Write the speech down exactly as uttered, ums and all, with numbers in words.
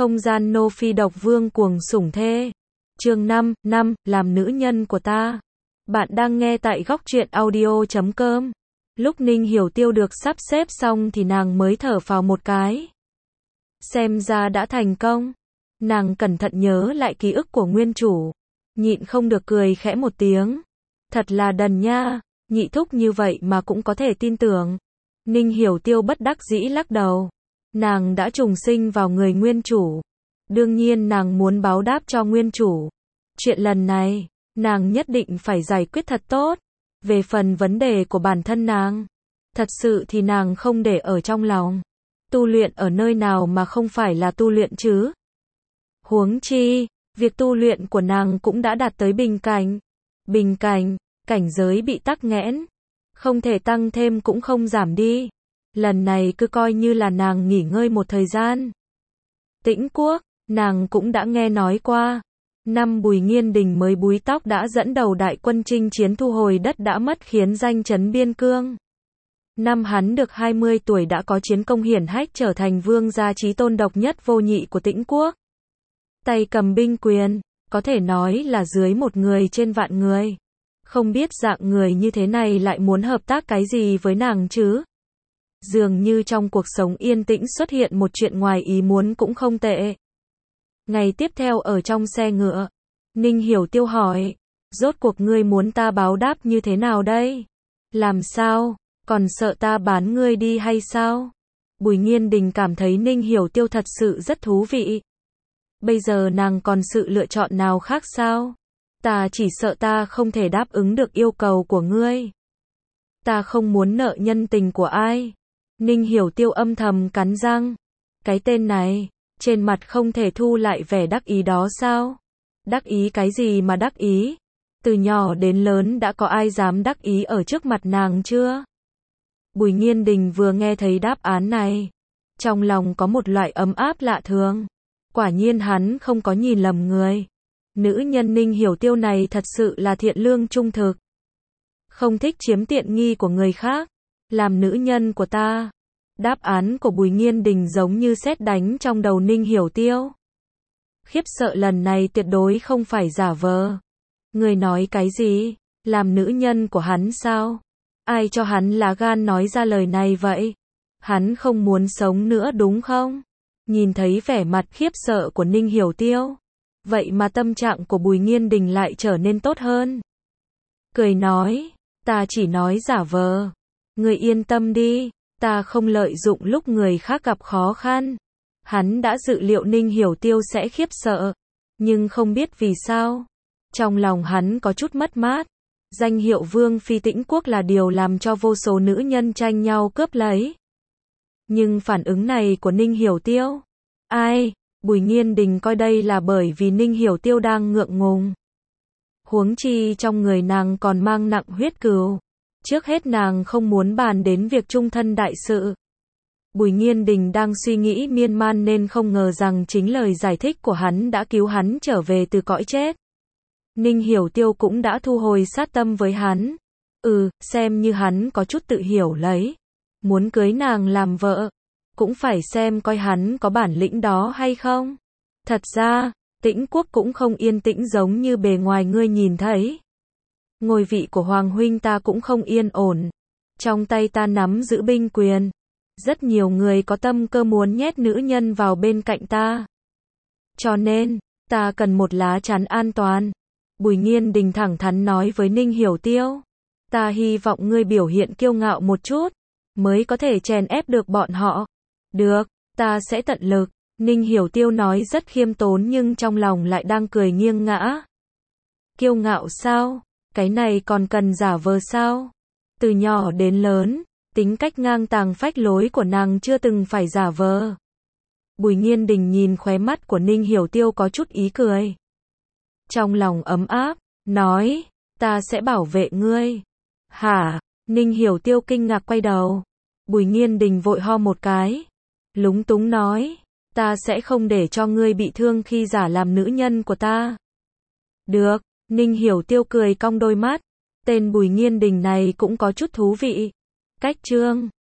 Không gian nô phi độc vương cuồng sủng thê. Chương năm, năm, làm nữ nhân của ta. Bạn đang nghe tại góc truyện audio chấm com. Lúc Ninh Hiểu Tiêu được sắp xếp xong thì nàng mới thở phào một cái. Xem ra đã thành công. Nàng cẩn thận nhớ lại ký ức của nguyên chủ. Nhịn không được cười khẽ một tiếng. Thật là đần nha, nhị thúc như vậy mà cũng có thể tin tưởng. Ninh Hiểu Tiêu bất đắc dĩ lắc đầu. Nàng đã trùng sinh vào người nguyên chủ. Đương nhiên nàng muốn báo đáp cho nguyên chủ. Chuyện lần này, nàng nhất định phải giải quyết thật tốt. Về phần vấn đề của bản thân nàng, thật sự thì nàng không để ở trong lòng. Tu luyện ở nơi nào mà không phải là tu luyện chứ? Huống chi, việc tu luyện của nàng cũng đã đạt tới bình cảnh. Bình cảnh, cảnh giới bị tắc nghẽn. Không thể tăng thêm cũng không giảm đi. Lần này cứ coi như là nàng nghỉ ngơi một thời gian. Tĩnh Quốc, nàng cũng đã nghe nói qua. Năm Bùi Nghiên Đình mới búi tóc đã dẫn đầu đại quân chinh chiến thu hồi đất đã mất khiến danh chấn biên cương. Năm hắn được hai mươi tuổi đã có chiến công hiển hách trở thành vương gia chí tôn độc nhất vô nhị của Tĩnh Quốc. Tay cầm binh quyền, có thể nói là dưới một người trên vạn người. Không biết dạng người như thế này lại muốn hợp tác cái gì với nàng chứ? Dường như trong cuộc sống yên tĩnh xuất hiện một chuyện ngoài ý muốn cũng không tệ. Ngày tiếp theo ở trong xe ngựa, Ninh Hiểu Tiêu hỏi, rốt cuộc ngươi muốn ta báo đáp như thế nào đây? Làm sao? Còn sợ ta bán ngươi đi hay sao? Bùi Nghiên Đình cảm thấy Ninh Hiểu Tiêu thật sự rất thú vị. Bây giờ nàng còn sự lựa chọn nào khác sao? Ta chỉ sợ ta không thể đáp ứng được yêu cầu của ngươi. Ta không muốn nợ nhân tình của ai. Ninh Hiểu Tiêu âm thầm cắn răng. Cái tên này, trên mặt không thể thu lại vẻ đắc ý đó sao? Đắc ý cái gì mà đắc ý? Từ nhỏ đến lớn đã có ai dám đắc ý ở trước mặt nàng chưa? Bùi Nghiên Đình vừa nghe thấy đáp án này, trong lòng có một loại ấm áp lạ thường. Quả nhiên hắn không có nhìn lầm người. Nữ nhân Ninh Hiểu Tiêu này thật sự là thiện lương trung thực. Không thích chiếm tiện nghi của người khác. Làm nữ nhân của ta. Đáp án của Bùi Nghiên Đình giống như sét đánh trong đầu Ninh Hiểu Tiêu. Khiếp sợ lần này tuyệt đối không phải giả vờ. Người nói cái gì? Làm nữ nhân của hắn sao? Ai cho hắn lá gan nói ra lời này vậy? Hắn không muốn sống nữa đúng không? Nhìn thấy vẻ mặt khiếp sợ của Ninh Hiểu Tiêu. Vậy mà tâm trạng của Bùi Nghiên Đình lại trở nên tốt hơn. Cười nói, ta chỉ nói giả vờ. Người yên tâm đi, ta không lợi dụng lúc người khác gặp khó khăn. Hắn đã dự liệu Ninh Hiểu Tiêu sẽ khiếp sợ, nhưng không biết vì sao. Trong lòng hắn có chút mất mát. Danh hiệu Vương Phi Tĩnh Quốc là điều làm cho vô số nữ nhân tranh nhau cướp lấy. Nhưng phản ứng này của Ninh Hiểu Tiêu, ai? Bùi Nghiên Đình coi đây là bởi vì Ninh Hiểu Tiêu đang ngượng ngùng. Huống chi trong người nàng còn mang nặng huyết cừu. Trước hết nàng không muốn bàn đến việc chung thân đại sự. Bùi Nghiên Đình đang suy nghĩ miên man nên không ngờ rằng chính lời giải thích của hắn đã cứu hắn trở về từ cõi chết. Ninh Hiểu Tiêu cũng đã thu hồi sát tâm với hắn. Ừ, xem như hắn có chút tự hiểu lấy. Muốn cưới nàng làm vợ. Cũng phải xem coi hắn có bản lĩnh đó hay không. Thật ra, Tĩnh Quốc cũng không yên tĩnh giống như bề ngoài ngươi nhìn thấy. Ngôi vị của Hoàng huynh ta cũng không yên ổn. Trong tay ta nắm giữ binh quyền. Rất nhiều người có tâm cơ muốn nhét nữ nhân vào bên cạnh ta. Cho nên, ta cần một lá chắn an toàn. Bùi Nghiên Đình thẳng thắn nói với Ninh Hiểu Tiêu. Ta hy vọng ngươi biểu hiện kiêu ngạo một chút, mới có thể chèn ép được bọn họ. Được, ta sẽ tận lực. Ninh Hiểu Tiêu nói rất khiêm tốn nhưng trong lòng lại đang cười nghiêng ngã. Kiêu ngạo sao? Cái này còn cần giả vờ sao? Từ nhỏ đến lớn, tính cách ngang tàng phách lối của nàng chưa từng phải giả vờ. Bùi Nghiên Đình nhìn khóe mắt của Ninh Hiểu Tiêu có chút ý cười. Trong lòng ấm áp, nói, ta sẽ bảo vệ ngươi. Hả? Ninh Hiểu Tiêu kinh ngạc quay đầu. Bùi Nghiên Đình vội ho một cái. Lúng túng nói, ta sẽ không để cho ngươi bị thương khi giả làm nữ nhân của ta. Được, Ninh Hiểu Tiêu cười cong đôi mắt. Tên Bùi Nghiên Đình này cũng có chút thú vị. Cách chương